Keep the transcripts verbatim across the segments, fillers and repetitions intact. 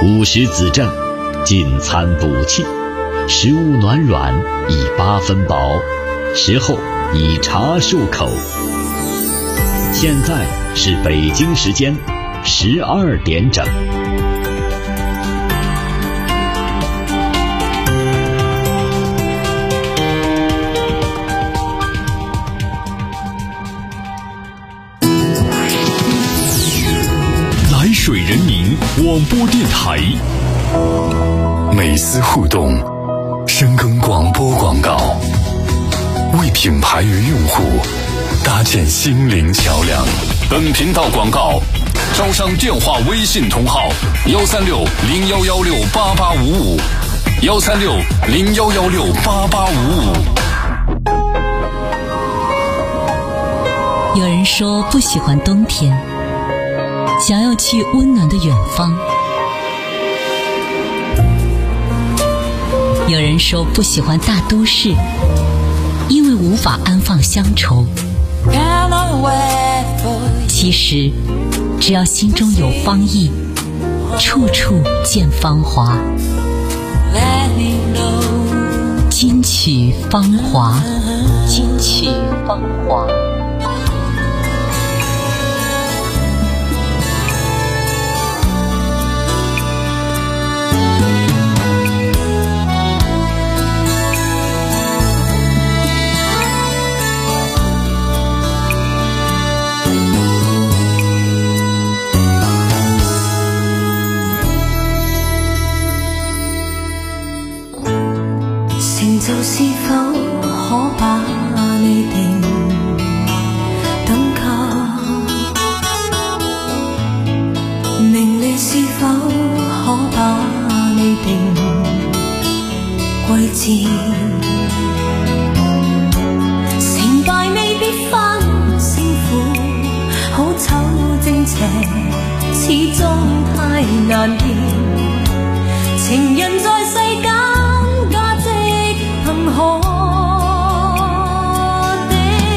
午时子正，进餐补气，食物暖软，以八分饱，食后以茶漱口。现在是北京时间十二点整。 来水人民广播电台， 美思互动，深耕广播广告，为品牌与用户搭建心灵桥梁。 本频道广告招商电话微信同号幺三六零幺幺六八八五五幺三六零幺幺六八八五五。 有人说不喜欢冬天，想要去温暖的远方。有人说不喜欢大都市，因为无法安放乡愁。其实只要心中有芳意，处处见芳华。金曲芳华，金曲芳华。 成就是否可把你定等級，名利是否可把你定貴賤，成敗未必分勝負，好醜正邪始終太難辨，情人在世間可定，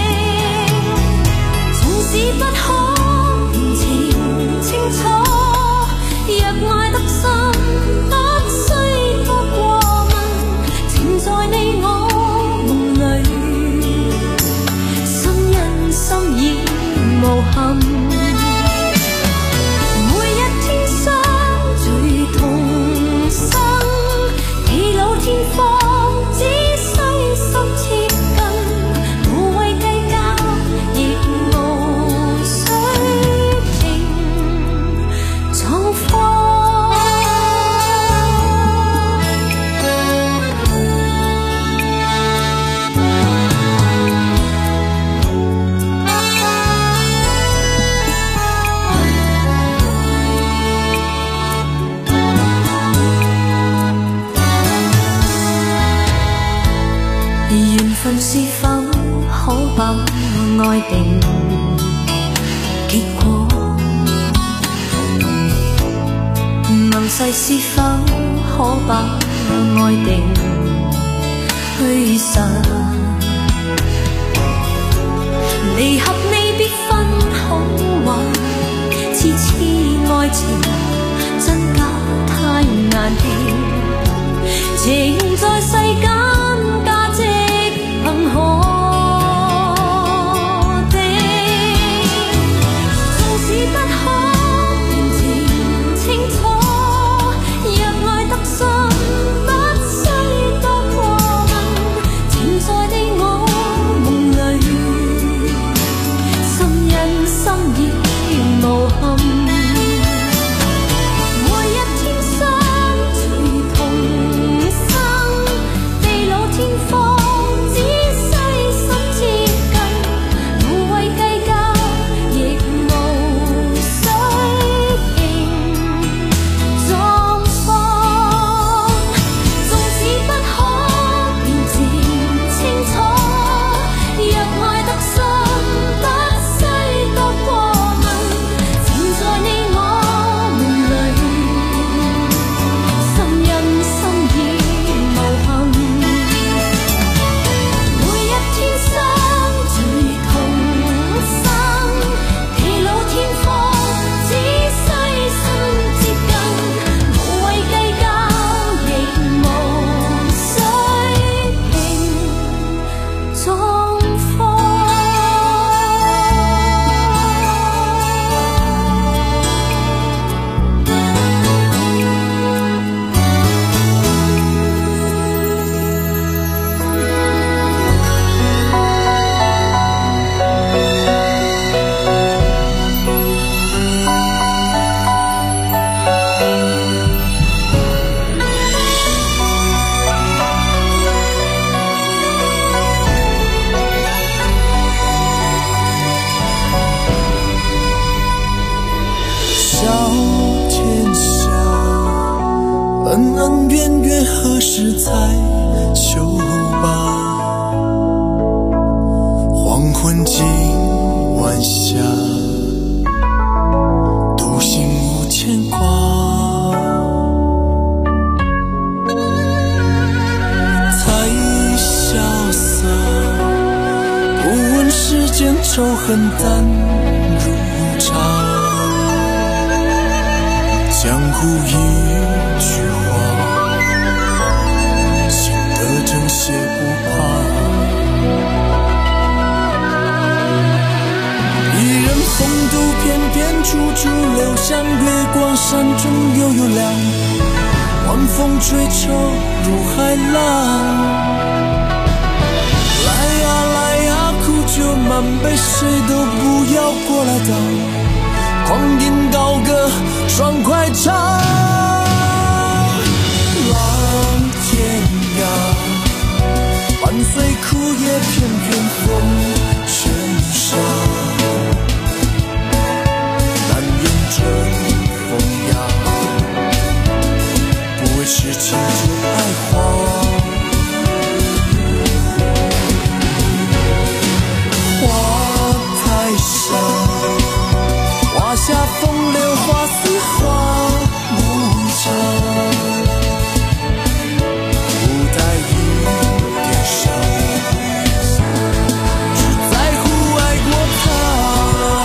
縱使不可辨情清楚，若愛得深，不需多過問，情在你我夢裏，心因心已無憾。每一天相聚同生，地老天荒。緣分是否可把愛定結果？盟誓是否可把愛定虛實？離合未必分好壞，痴痴愛情真假太難辨，情在世間憑可定，縱使不可辨情清楚，若愛得深，不需多過問，情在你我夢裏，心因心已無憾。 恩恩怨怨何时才休罢？黄昏今晚霞，独行无牵挂。太潇洒，不问世间仇恨淡如茶。江湖一句话，心得正邪不怕。一人风度翩翩，处处留香，月光山中悠悠亮，晚风吹愁如海浪。来呀来呀，苦酒满杯，谁都不要过来挡，狂饮高歌，爽快唱。浪天涯，伴随枯叶片片风尘沙。难言这风雅，不为痴情就爱花。花太香，花下风流花似花无常，不带一点伤，只在乎爱过他。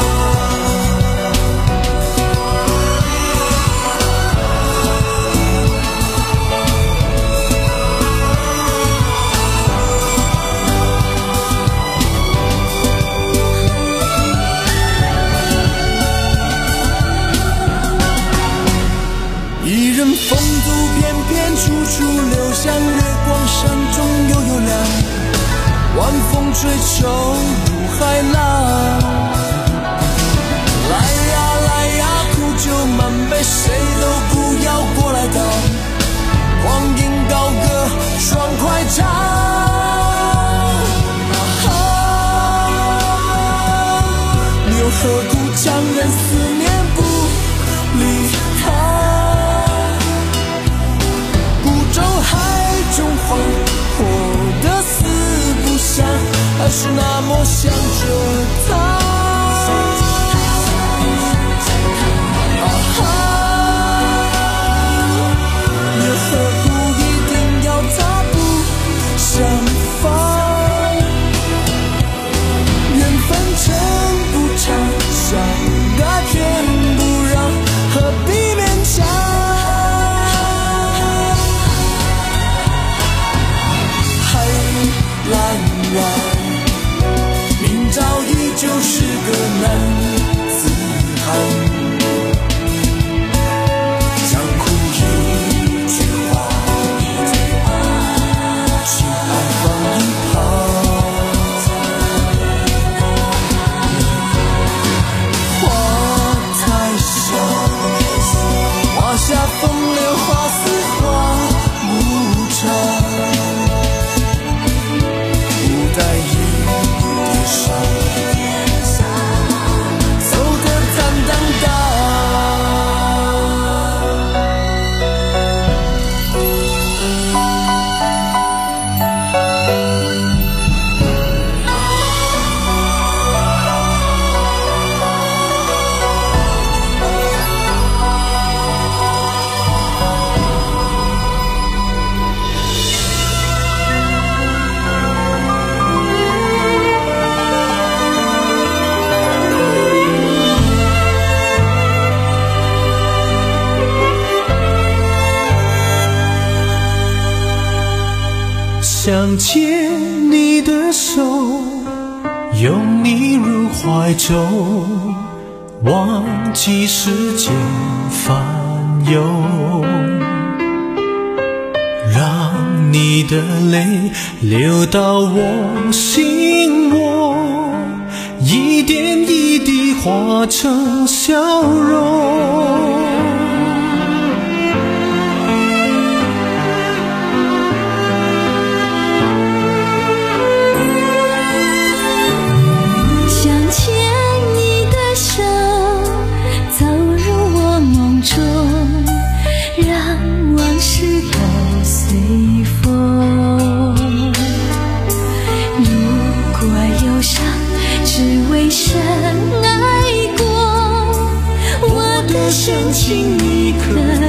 一人风度翩翩，处处留香，月光山中悠悠亮，晚风吹愁如海浪。来呀来呀，苦酒满杯，谁都不要过来挡，狂饮高歌，爽快唱。又何苦强忍思念不离他？海中花，活得死不想，还是那么想着他。啊哈，又何苦一定要他不相放？缘分真不长，相爱偏不让，何必勉强？蓝蓝，明朝依旧是个男子汉。江湖一句话，情爱放一旁。花太香，花下风流花似花无常。在一点伤，走得坦荡荡。 想牵你的手，拥你入怀中，忘记世间烦忧，让你的泪流到我心窝，一点一滴化成笑容。 往事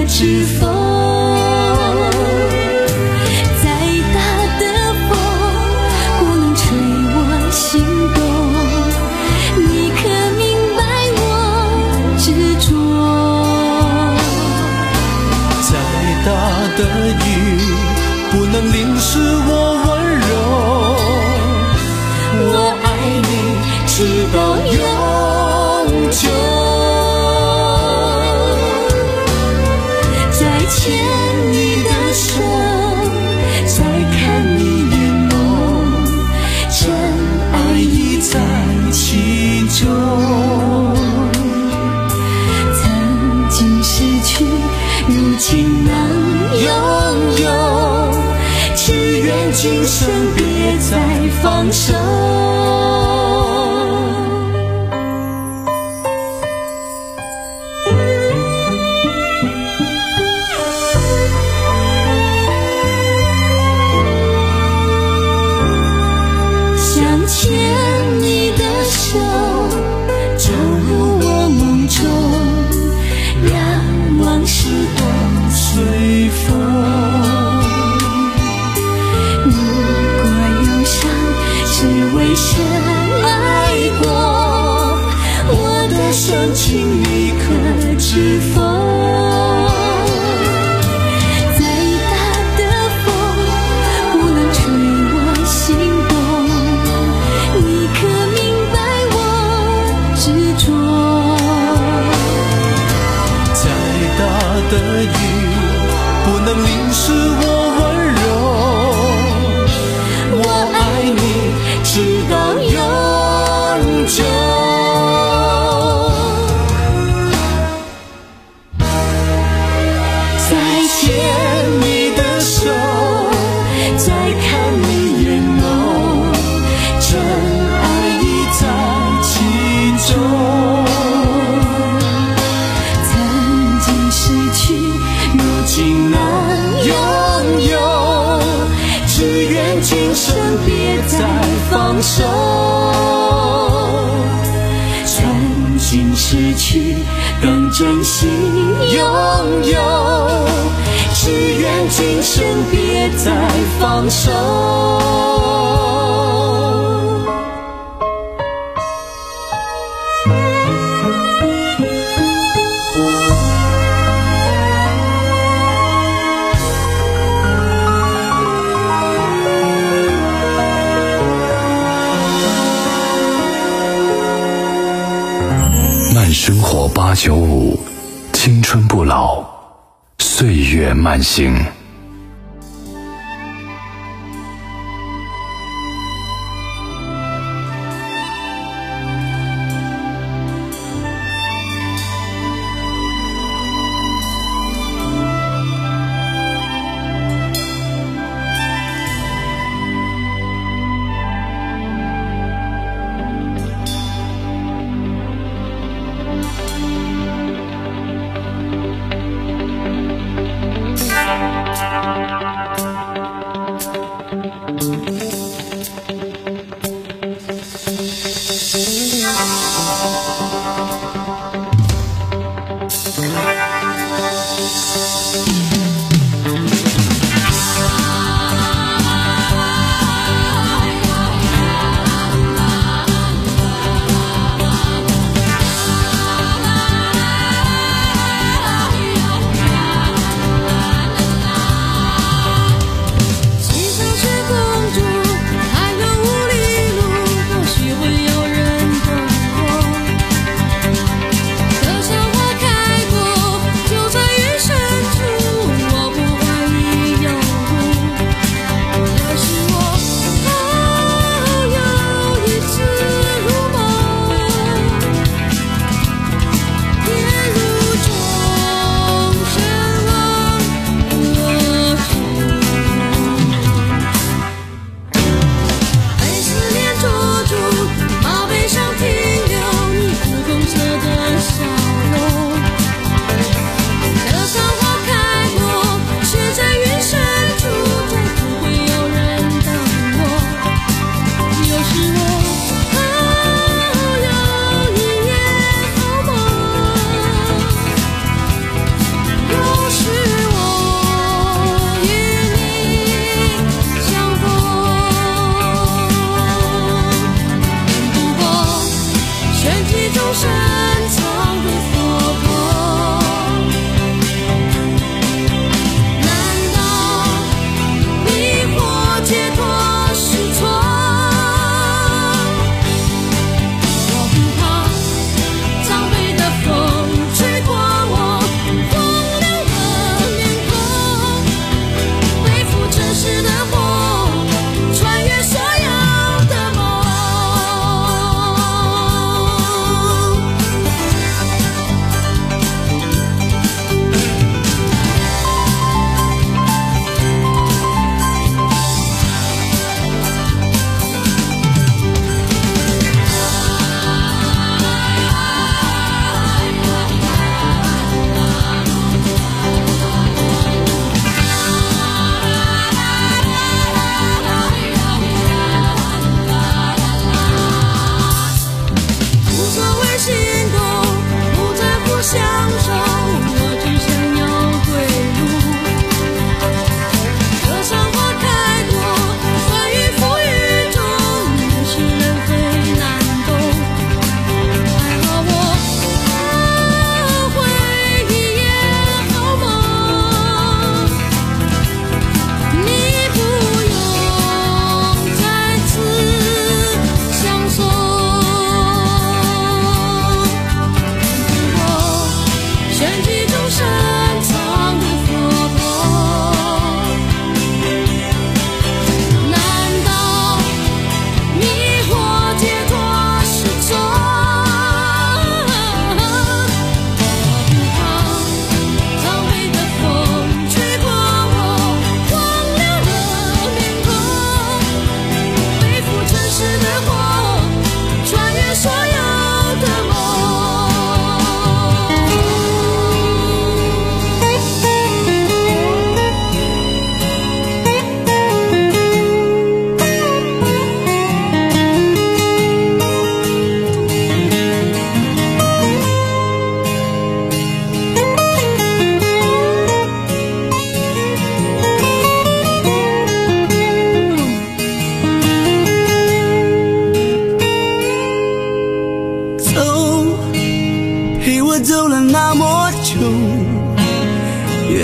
指缝。再大的风不能吹我心动，你可明白我执着？ 再大的雨不能淋湿我温柔，我爱你直到永久。 再牵你的手，再看你眼眸，真爱已在其中。曾经失去，如今能拥有，只愿今生别再放手。想牵你的手，走入我梦中，让往事都随风。如果忧伤是为深爱过，我的深情你可知否？ 的雨不能淋湿我温柔，我爱你直到永久。再牵你的手，再看你眼眸，真爱已在其中。如今难拥有，只愿今生别再放手。曾经失去，更珍惜拥有，只愿今生别再放手。 慢生活八九五，青春不老，岁月慢行。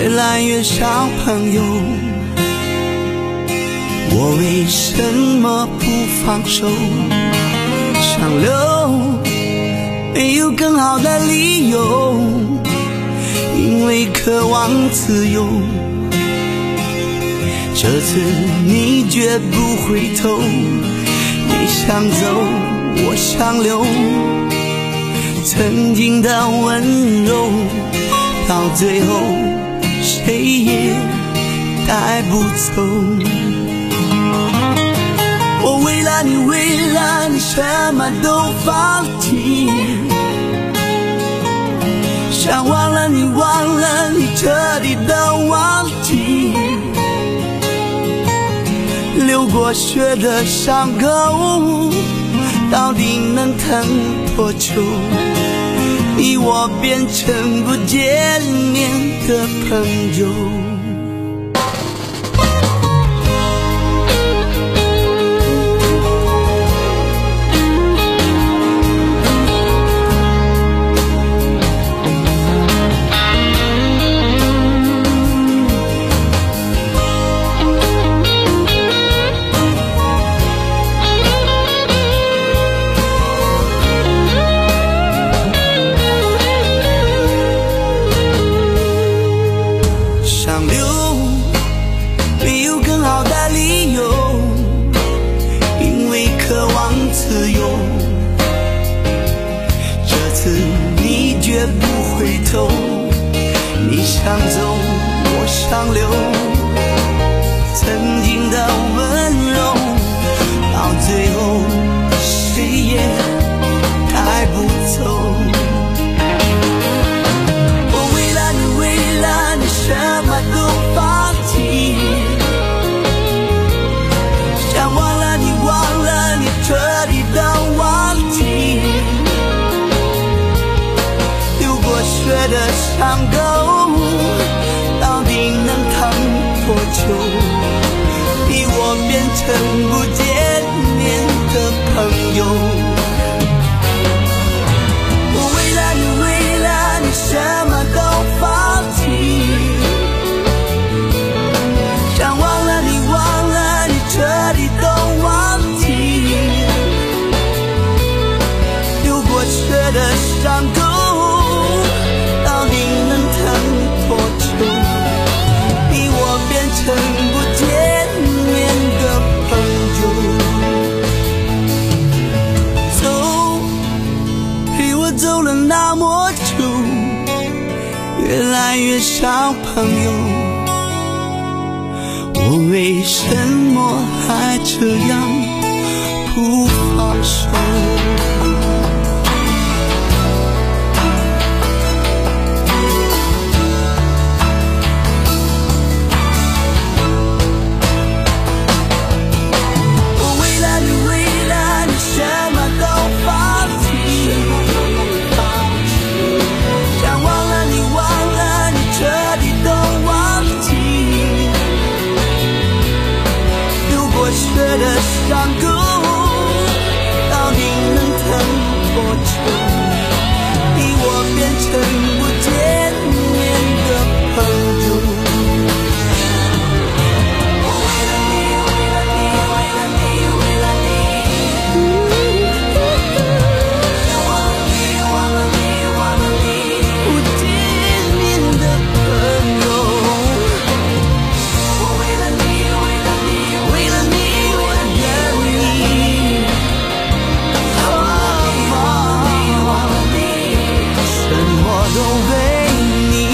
越来越少朋友，我为什么不放手？想留没有更好的理由，因为渴望自由。这次你绝不回头，你想走我想留，曾经的温柔到最后谁也带不走。我为了你为了你什么都放弃，想忘了你忘了你彻底的忘记，流过血的伤口到底能疼多久？你我变成不见面的朋友。你想走我想留，曾经的温柔到最后谁也带不走。我为了你为了你什么都放弃，想忘了你忘了你彻底的忘记，流过血的伤口到底能疼多久？你我变成不见面的朋友。我为了你为了你什么都放弃，想忘了你忘了你彻底都忘记，流过血的伤口到底能疼多久？你我变成不见面的朋友。走，陪我走了那么久，越来越少朋友，我为什么还这样不放手？血的伤口到底能疼多久？你我变成不见面的朋友。我为了你为了你为了你为了你，想忘了你忘了你忘了你不见面的朋友。我为了你为了你为了你都为你。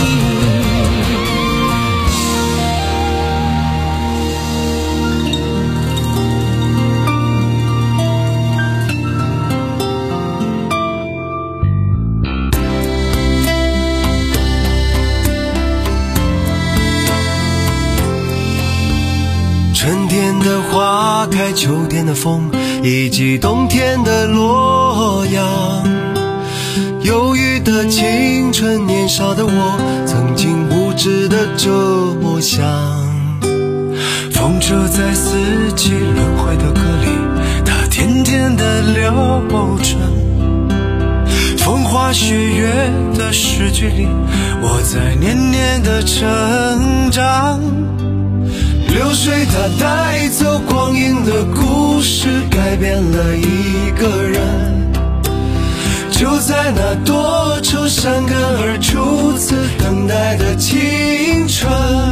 春天的花开，秋天的风，以及冬天的洛阳。忧郁的青春，年少的我，曾经无知的这么想。风车在四季轮回的歌里，它甜甜的流转。风花雪月的世界里，我在年年的成长。流水它带走光阴的故事，改变了一个人。就在那多愁善感而初次等待的青春，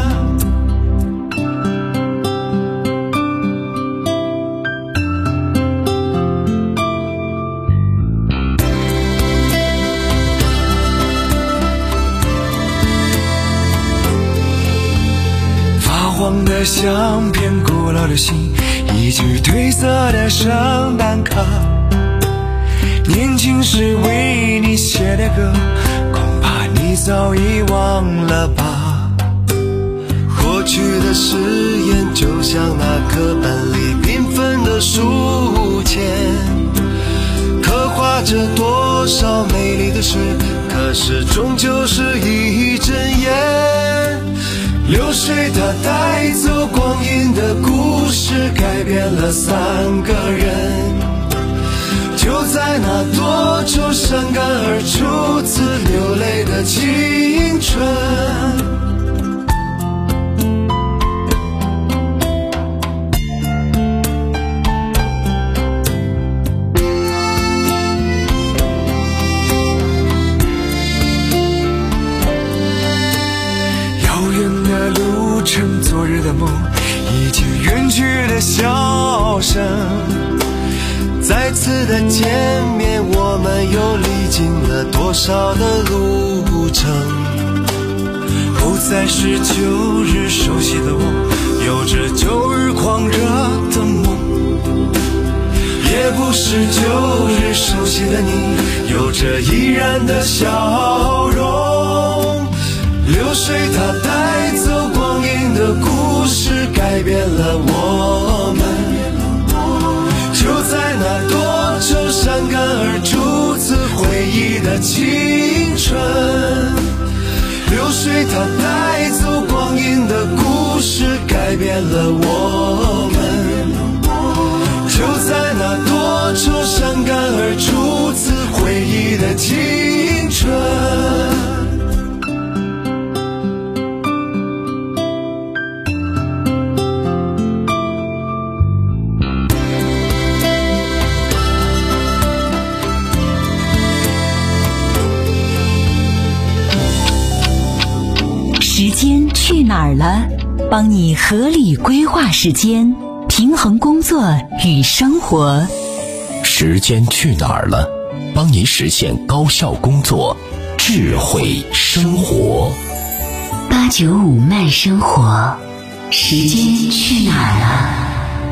发黄的相片，古老的信，一句褪色的圣诞卡，年轻时为你写的歌，恐怕你早已忘了吧。过去的誓言就像那课本里缤纷的书签，刻画着多少美丽的事，可是终究是一阵烟。流水它带走光阴的故事，改变了三个人。就在那多愁善感而初次流泪的青春，遥远的路程，昨日的梦，以及远去的笑声，再次的见面，我们又历经了多少的路程。不再是旧日熟悉的我，有着旧日狂热的梦，也不是旧日熟悉的你，有着依然的笑容。流水它带走光阴的故事，改变了我们。就在那多愁善感而初次回忆的青春，流水它带走光阴的故事，改变了我们。就在那多愁善感而初次回忆的青春。 时间去哪儿了？帮你合理规划时间，平衡工作与生活。 时间去哪儿了？帮你实现高效工作，智慧生活。 八九五慢生活，时间去哪儿了？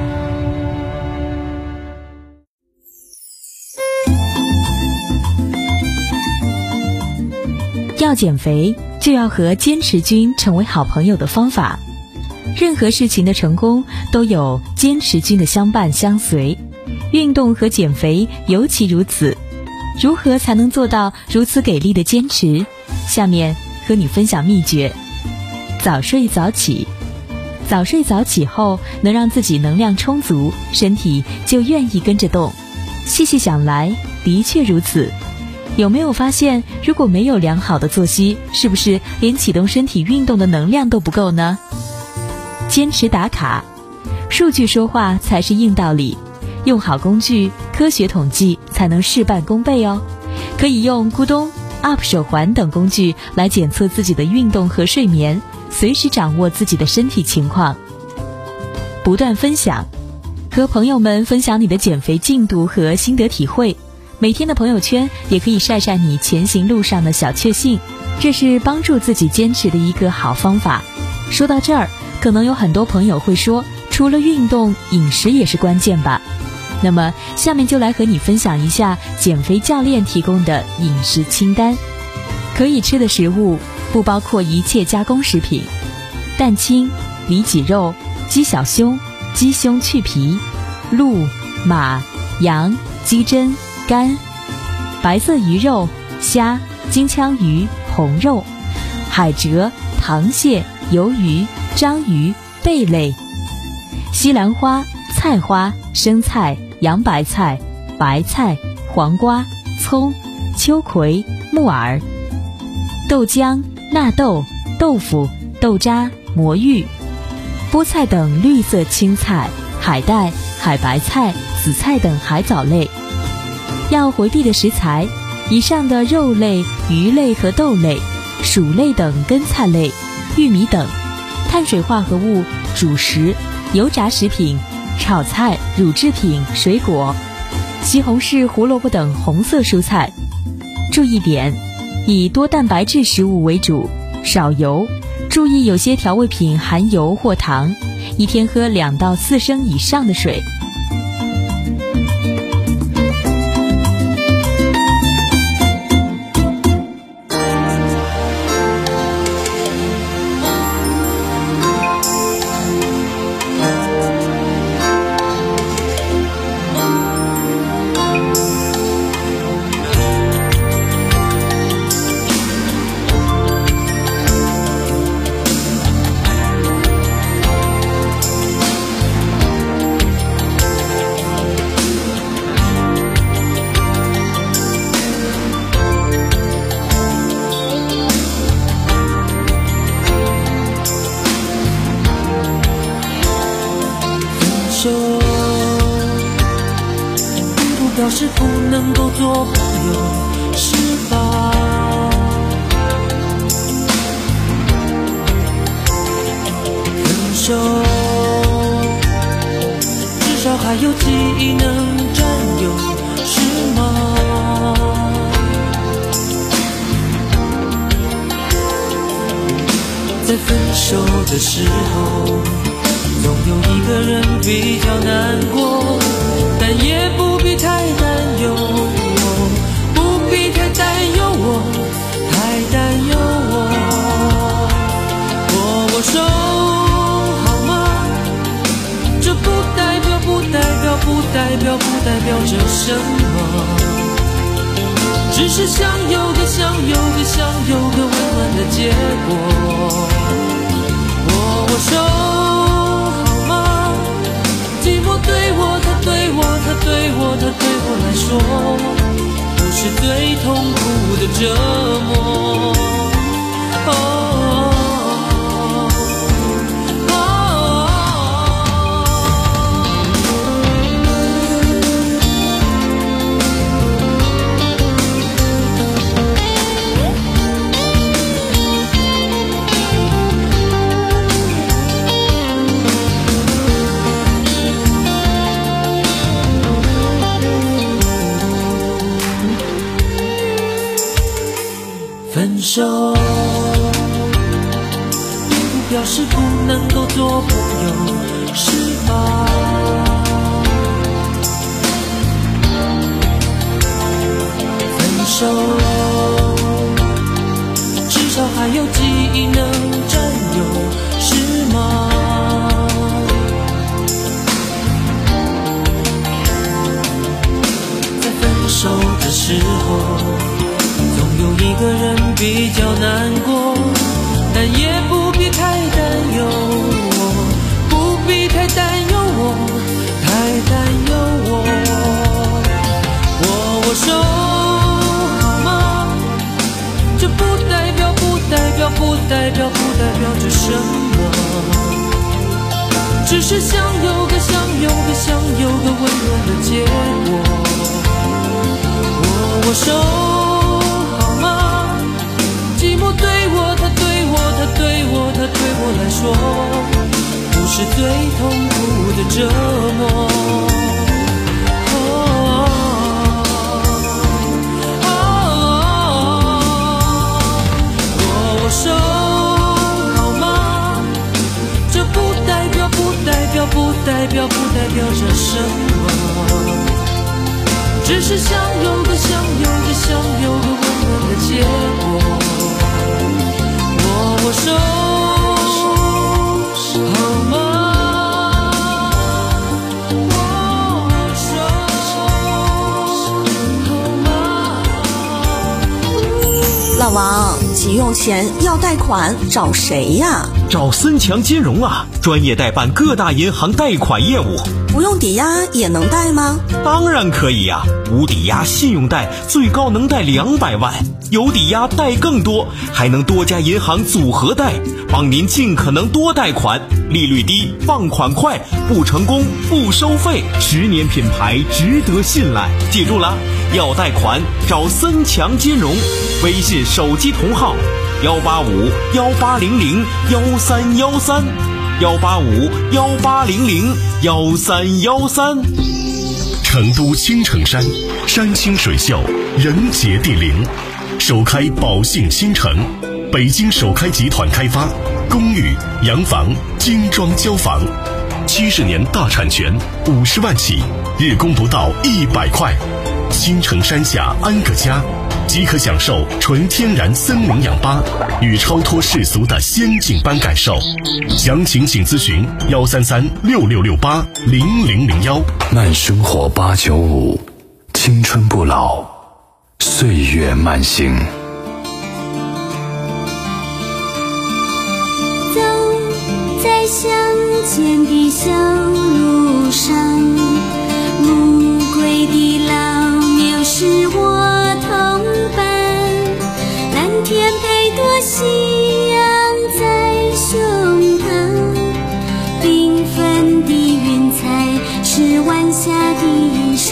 要减肥，就要和坚持君成为好朋友的方法。任何事情的成功都有坚持君的相伴相随，运动和减肥尤其如此。如何才能做到如此给力的坚持？下面和你分享秘诀。早睡早起，早睡早起后能让自己能量充足，身体就愿意跟着动。细细想来，的确如此。有没有发现，如果没有良好的作息，是不是连启动身体运动的能量都不够呢？坚持打卡，数据说话才是硬道理，用好工具，科学统计才能事半功倍哦。可以用咕咚、U P 手环等工具来检测自己的运动和睡眠，随时掌握自己的身体情况。不断分享，和朋友们分享你的减肥进度和心得体会。每天的朋友圈也可以晒晒你前行路上的小确幸，这是帮助自己坚持的一个好方法。说到这儿，可能有很多朋友会说，除了运动，饮食也是关键吧？那么下面就来和你分享一下减肥教练提供的饮食清单。可以吃的食物不包括一切加工食品，蛋清、里脊肉、鸡小胸、鸡胸去皮、鹿、马、羊、鸡胗、肝、白色鱼肉、虾、金枪鱼、红肉、海蜇、螃蟹、鱿鱼、章鱼、贝类、西兰花、菜花、生菜、洋白菜、白菜、黄瓜、葱、 秋葵、木耳。豆浆、纳豆、豆腐、豆渣、魔芋、菠菜等绿色青菜、海带、海白菜、紫菜等海藻类。要回避的食材，以上的肉类、鱼类和豆类、薯类等根菜类、玉米等；碳水化合物、主食、油炸食品、炒菜、乳制品、水果、西红柿、胡萝卜等红色蔬菜。注意点：以多蛋白质食物为主，少油。注意有些调味品含油或糖，一天喝两到四升以上的水。 表示不能够做朋友，是吧？分手，至少还有记忆能占有，是吗？在分手的时候，总有一个人比较难过，但也不必太担忧我，不必太担忧我，太担忧我。握握手好吗？这不代表不代表不代表不代表着什么，只是想有个想有个想有个温暖的结果。握握手好吗？寂寞对我，它对我，它对我，它对我来说，不是最痛苦的折磨。哦分手并不表示不能够做朋友，是吧？分手至少还有记忆能占有，是吗？在分手的时候，总有一个人比较难过，但也不必太担忧我，不必太担忧我，太担忧我。握握手好吗？这不代表不代表不代表不代表着什么，只是想有个想有个想有个温暖的结果。握握手寂寞对我，它对我，它对我，它对我来说，不是最痛苦的折磨。哦哦，握握手好吗？这不代表不代表不代表不代表着什么，只是想有个想有个想有个温暖的结果。握握手好吗？握握手好吗？ 老王，急用钱要贷款找谁呀？ 找森强金融啊，专业代办各大银行贷款业务。 不用抵押也能贷吗？ 当然可以呀、啊，无抵押信用贷最高能贷两百万，有抵押贷更多，还能多家银行组合贷，帮您尽可能多贷款，利率低，放款快，不成功不收费，十年品牌，值得信赖。记住了，要贷款找森强金融，微信手机同号幺八五幺八零零幺三幺三，幺八五幺八零零幺三幺三。 成都青城山，山清水秀，人杰地灵，首开宝信新城，北京首开集团开发，公寓、洋房、精装交房，七十年大产权，五十万起，日供不到一百块。青城山下安个家，即可享受纯天然森林氧吧与超脱世俗的仙境般感受。详情请咨询幺三三六六六八零零零幺。 慢生活八九五，青春不老，岁月慢行。 走在乡间的小路上，乌龟的老牛是我同伴，蓝天配朵夕阳在胸膛，缤纷的云彩是晚霞的衣裳。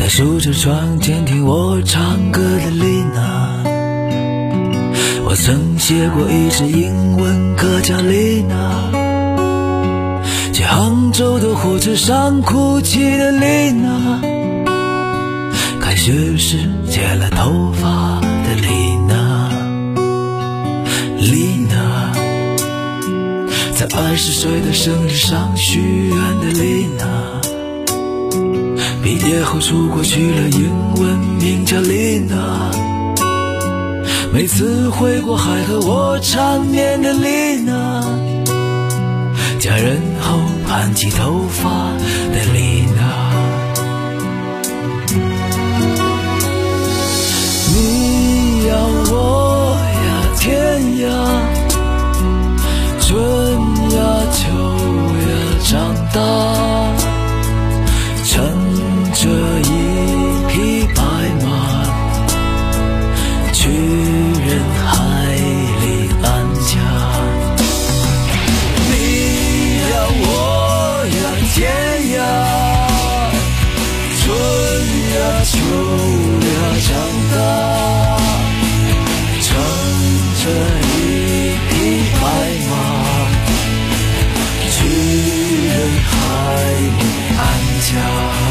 在梳着窗前听我唱歌的丽娜，我曾写过一支英文歌叫丽娜，去杭州的火车上哭泣的丽娜，开学时剪了头发的丽娜，丽娜，在二十岁的生日上许愿的丽娜，毕业后出国去了英文名叫丽娜，每次回国还和我缠绵的丽娜，嫁人后盘起头发的丽娜，你要我呀天涯，春呀秋呀长大，乘着一匹白马，去人海里安家。你要我呀天涯，春呀秋呀长大，乘着一匹白马，去人海里安家。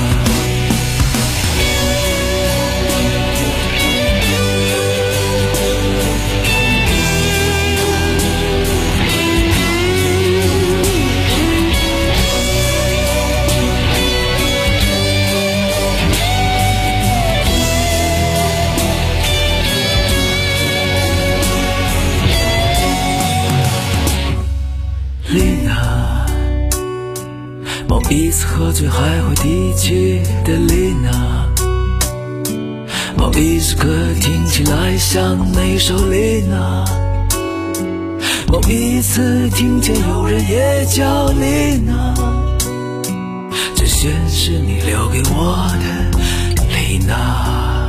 丽娜，某一次喝醉还会提起的丽娜，某一首歌听起来像那首丽娜，某一次听见有人也叫丽娜，这些是你留给我的丽娜。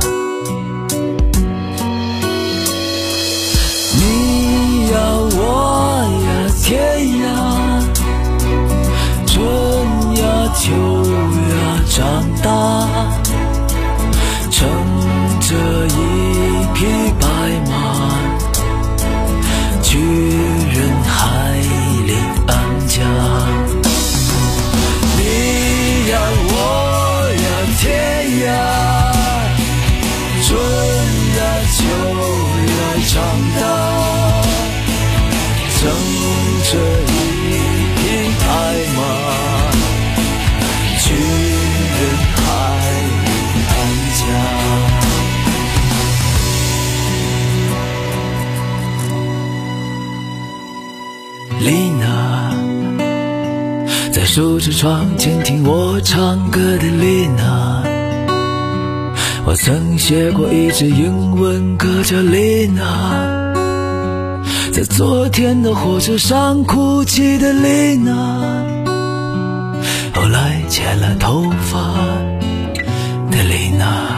你要我呀天涯，春呀秋呀长大，乘着一匹白马，去人海里安家。你要我呀天涯，春呀秋呀长大，乘着一匹白马，去人海里安家。丽娜，在梳着窗前听我唱歌的丽娜，我曾写过一支英文歌叫丽娜，在昨天的火车上哭泣的丽娜，后来剪了头发的丽娜。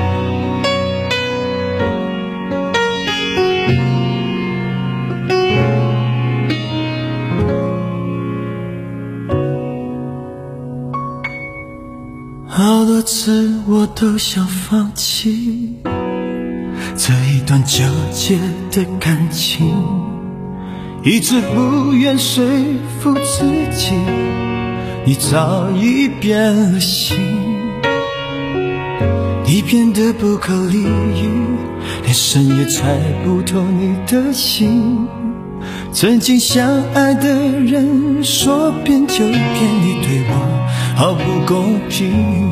好多次我都想放弃这一段纠结的感情，一直不愿说服自己你早已变了心，你变得不可理喻，连神也猜不透你的心。曾经相爱的人说变就变，你对我好不公平，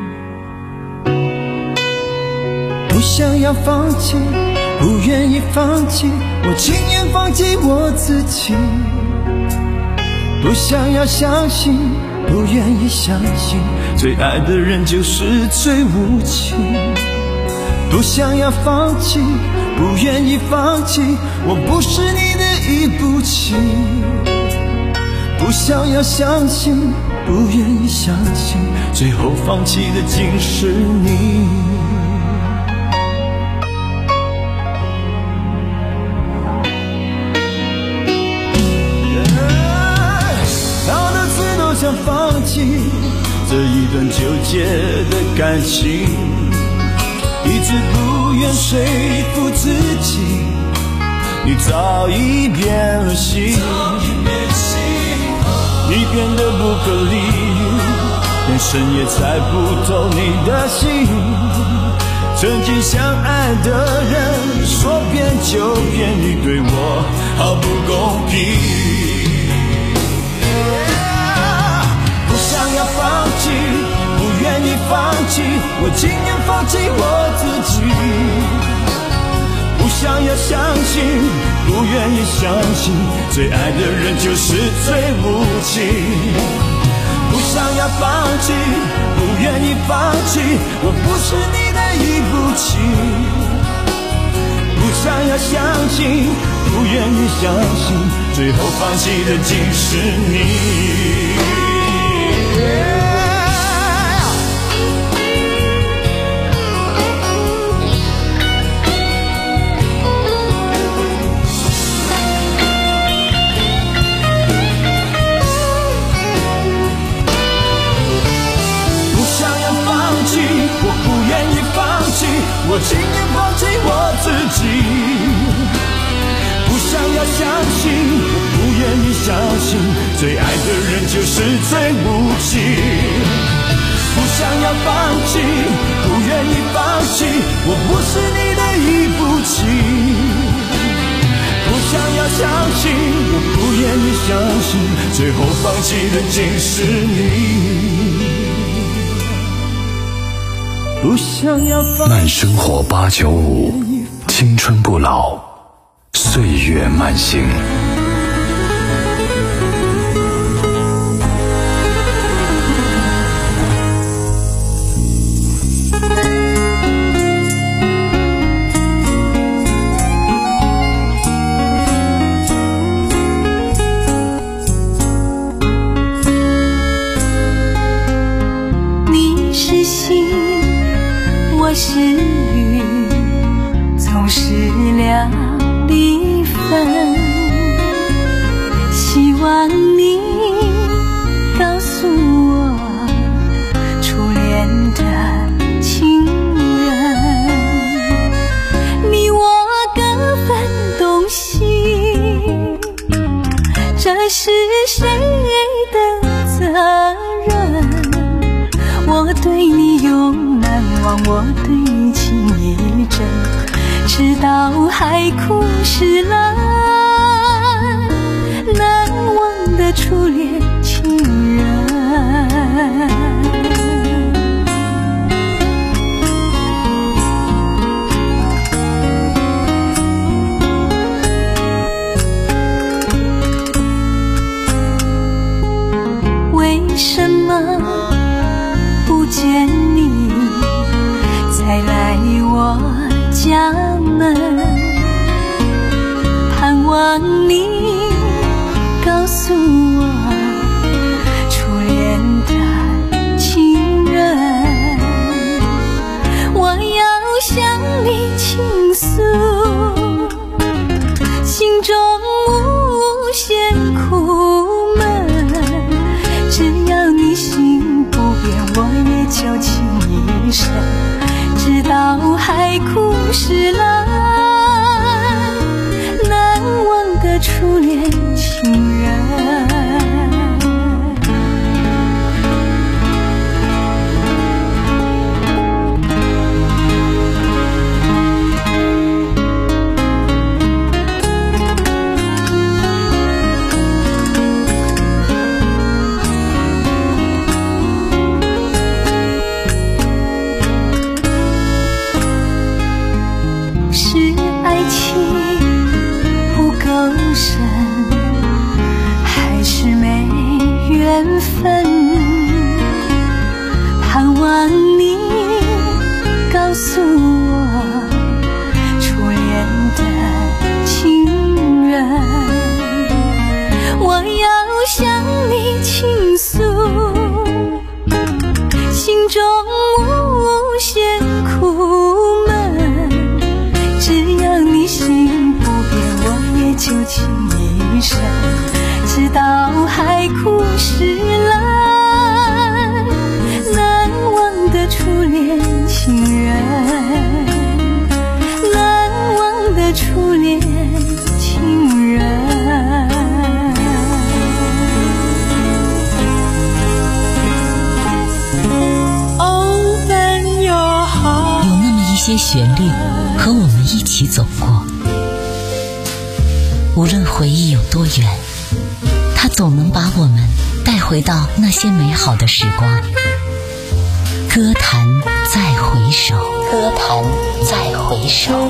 不想要放弃，不愿意放弃，我情愿放弃我自己，不想要相信，不愿意相信，最爱的人就是最无情，不想要放弃，不愿意放弃，我不是你的一步棋，不想要相信，不愿意相信，最后放弃的竟是你。好多次都想放弃这一段段纠结的感情，一直不愿说服自己，你早已变了心，你变得不可理喻，连神也猜不透你的心。曾经相爱的人说变就变，你对我好不公平。yeah, 不想要放弃，不愿意放弃，我情愿放弃我自己。不想要相信，不愿意相信，最爱的人就是最无情。不想要放弃，不愿意放弃，我不是你的一部棋。不想要相信，不愿意相信，最后放弃的竟是你。我情愿放弃我自己，不想要相信，不愿意相信，最爱的人就是最无情。不想要放弃，不愿意放弃，我不是你的一部棋。不想要相信，我不愿意相信，最后放弃的竟是你。不想要放弃。 慢生活八九五，青春不老，岁月慢行。 你是星，我是雨，总是两离分。希望你告诉我，初恋的情人，你我各分东西，这是谁的责任？我对你永难忘，我对你情意真，直到海枯石烂，难忘的初恋情人。为什么不见你再来我家门？盼望你告诉我，初恋的情人，我要向你倾诉心中无限苦闷，只要你心不变，我也就情一生，直到海枯石烂，难忘的初恋情人。是爱情不够深，还是没缘分？盼望你告诉我，初恋的情人，我要向你倾诉心中无限苦闷，只要你心不变，我也就情一生，直到海枯石烂，难些旋律和我们一起走过。无论回忆有多远，它总能把我们带回到那些美好的时光。歌坛再回首，歌坛再回首。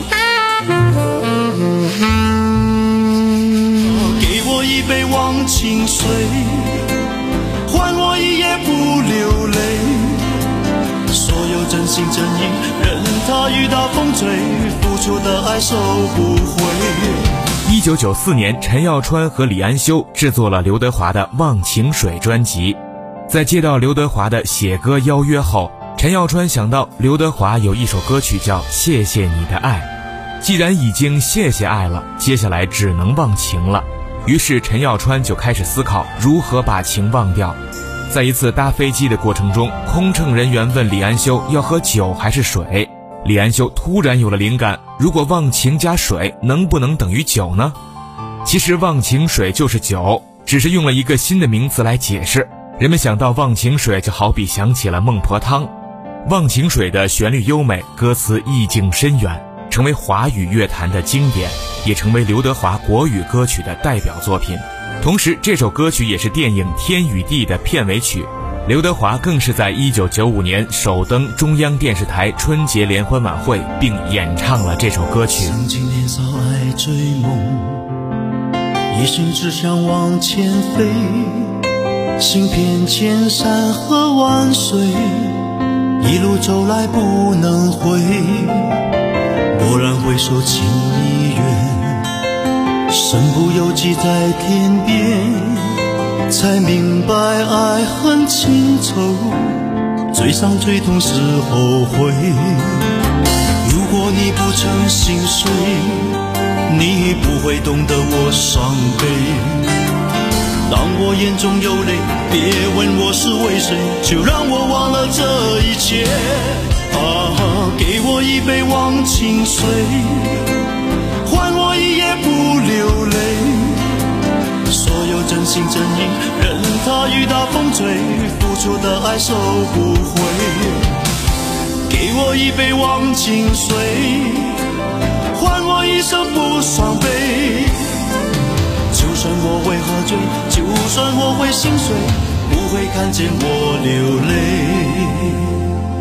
给我一杯忘情水，换我一夜不流泪。所有真心真意，任它雨打风吹，付出的爱收不回。 一九九四年，陈耀川和李安修制作了刘德华的《忘情水》专辑。在接到刘德华的写歌邀约后，陈耀川想到刘德华有一首歌曲叫《谢谢你的爱》，既然已经谢谢爱了，接下来只能忘情了。于是陈耀川就开始思考如何把情忘掉。在一次搭飞机的过程中，空乘人员问李安修要喝酒还是水，李安修突然有了灵感，如果忘情加水能不能等于酒呢？其实忘情水就是酒，只是用了一个新的名词来解释。人们想到忘情水，就好比想起了孟婆汤。忘情水的旋律优美，歌词意境深远，成为华语乐坛的经典，也成为刘德华国语歌曲的代表作品。同时这首歌曲也是电影《天与地》的片尾曲，刘德华更是在一九九五年首登中央电视台春节联欢晚会，并演唱了这首歌曲。 曾经年少爱追梦，一心只想往前飞，行遍千山和万水，一路走来不能回。蓦然回首情已远，身不由己在天边，才明白爱恨情仇，最伤最痛是后悔。如果你不曾心碎，你不会懂得我伤悲。当我眼中有泪，别问我是为谁，就让我忘了这一切。啊，给我一杯忘情水，换我一夜不流泪。所有真心真意，任它雨打风吹，付出的爱收不回。给我一杯忘情水，换我一生不伤悲。就算我会喝醉，就算我会心碎，不会看见我流泪。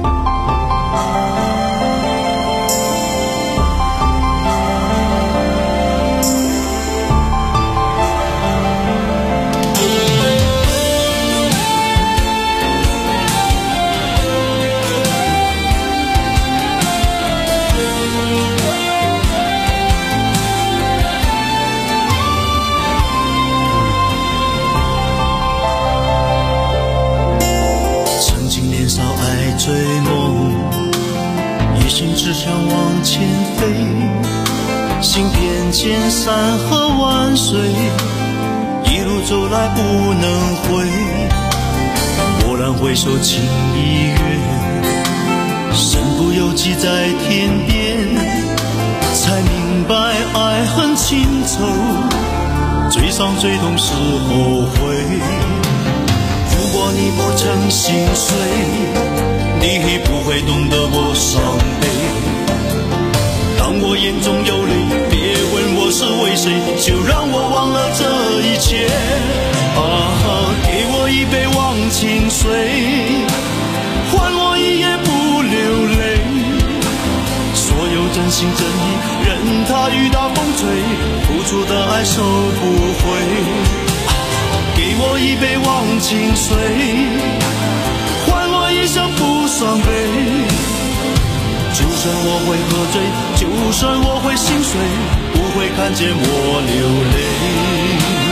追梦，一心只想往前飞，行遍千山和万水，一路走来不能回。蓦然回首情已远，身不由己在天边，才明白爱恨情仇，最伤最痛是后悔。如果你不曾心碎，你不会懂得我伤悲。当我眼中有泪，别问我是为谁，就让我忘了这一切。啊，给我一杯忘情水，换我一夜不流泪。所有真心真意，任它雨打风吹，付出的爱收不回。给我一杯忘情水，换我一生不伤悲。就算我会喝醉，就算我会心碎，不会看见我流泪。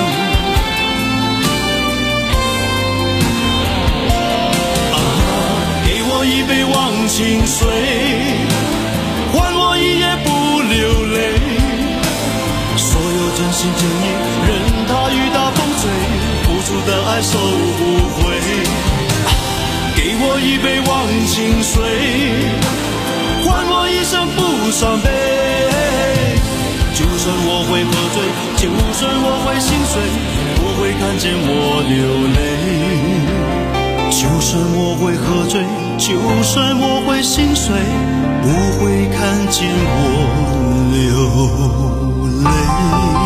啊，给我一杯忘情水，换我一夜不流泪。所有真心真意，任它雨打风吹，付出的爱收不回。给我一杯忘情水，换我一生不伤悲。就算我会喝醉，就算我会心碎，不会看见我流泪。就算我会喝醉，就算我会心碎， 不会看见我流泪。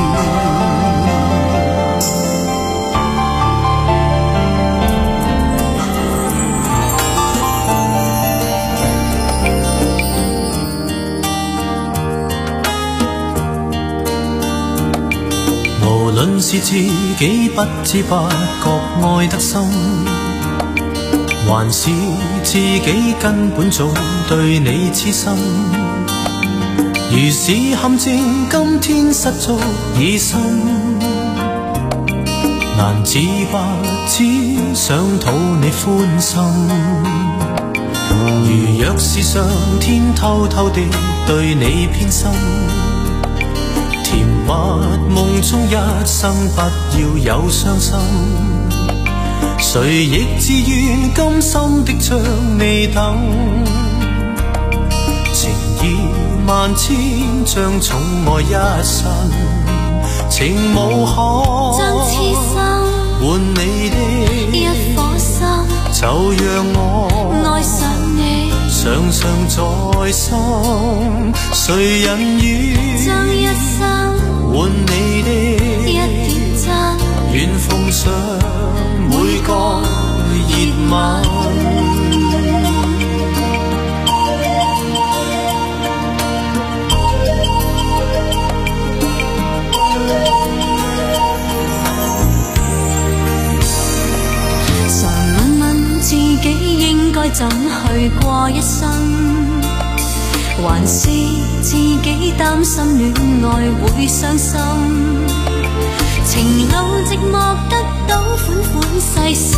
無論是自己不知不覺愛得深，還是自己根本早對你痴心，如是陷阱今天失足已深，難自拔只想討你歡心。如若是上天偷偷地對你偏心，甜蜜夢中一生不要有傷心，誰亦自願甘心的將你等，情意萬千將寵愛一生，情無可將痴心換你的一顆心， 就讓我愛上你， 常常在心，誰人願將一生換你的一點真， 願奉上每個熱吻。 常問問自己應該怎去過一生，還是自己擔心戀愛會傷心，情路寂寞得到款款細心，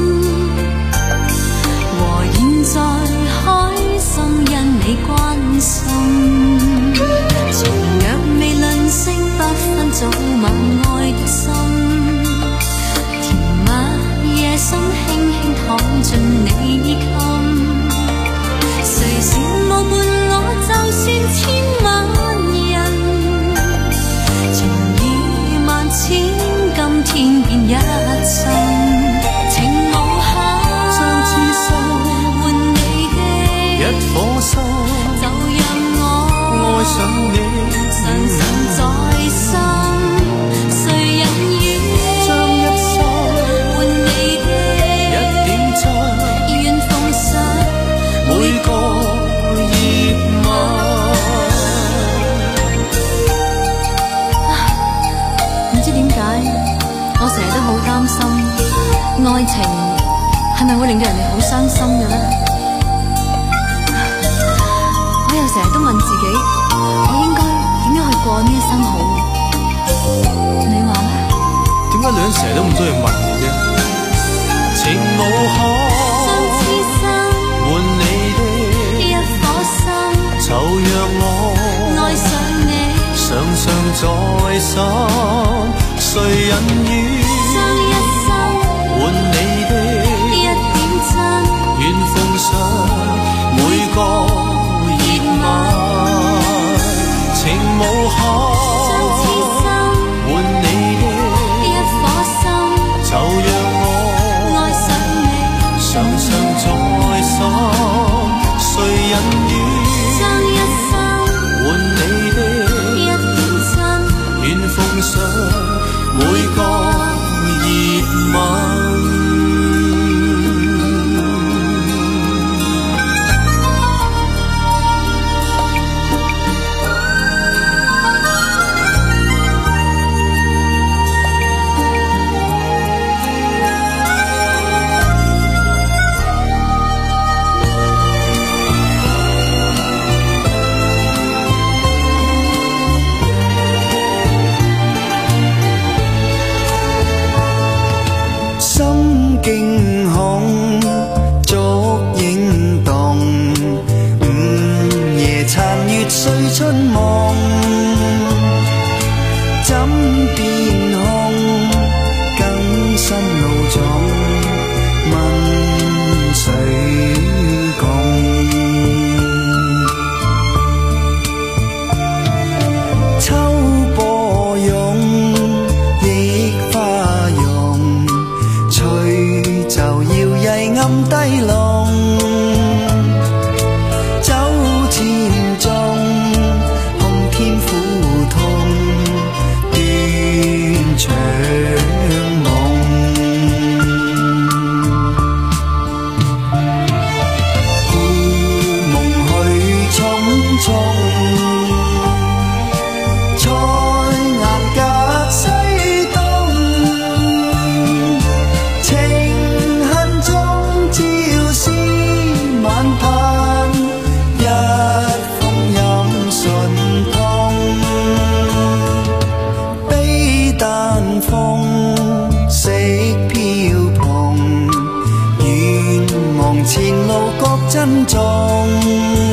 和現在開心因你關心，情若未吝嗇不分早晚愛的心，甜蜜夜深輕輕躺進你衣襟，誰羨慕伴我就算千萬人，情意萬千今天變一生，情無限將痴心換你的一顆心， 就讓我愛上你， 常常在心，誰人願將一生換你的一點真， 願奉上每個熱吻。 唔知點解，我成日都好擔心愛情係咪會令到人哋好傷心嘅呢？我又成日都問自己，我應該點樣去過呢一生好？你話呢？ 點解女人成日都咁中意問嘅啫？情無可將痴心換你的一顆心， 就讓我愛上你， 常常在心，誰人願將一生換你的一點真， 願奉上每個熱吻，情無可將痴心換你的一顆心， 就讓我愛上你， 常常在心，誰人願將一生換你的一點真， 願奉上每個熱吻。驚恐燭影動，午夜殘月碎春夢，枕邊空，更新路種，問誰共？秋波湧，益花容，隨就搖曳暗低籠，酒池风。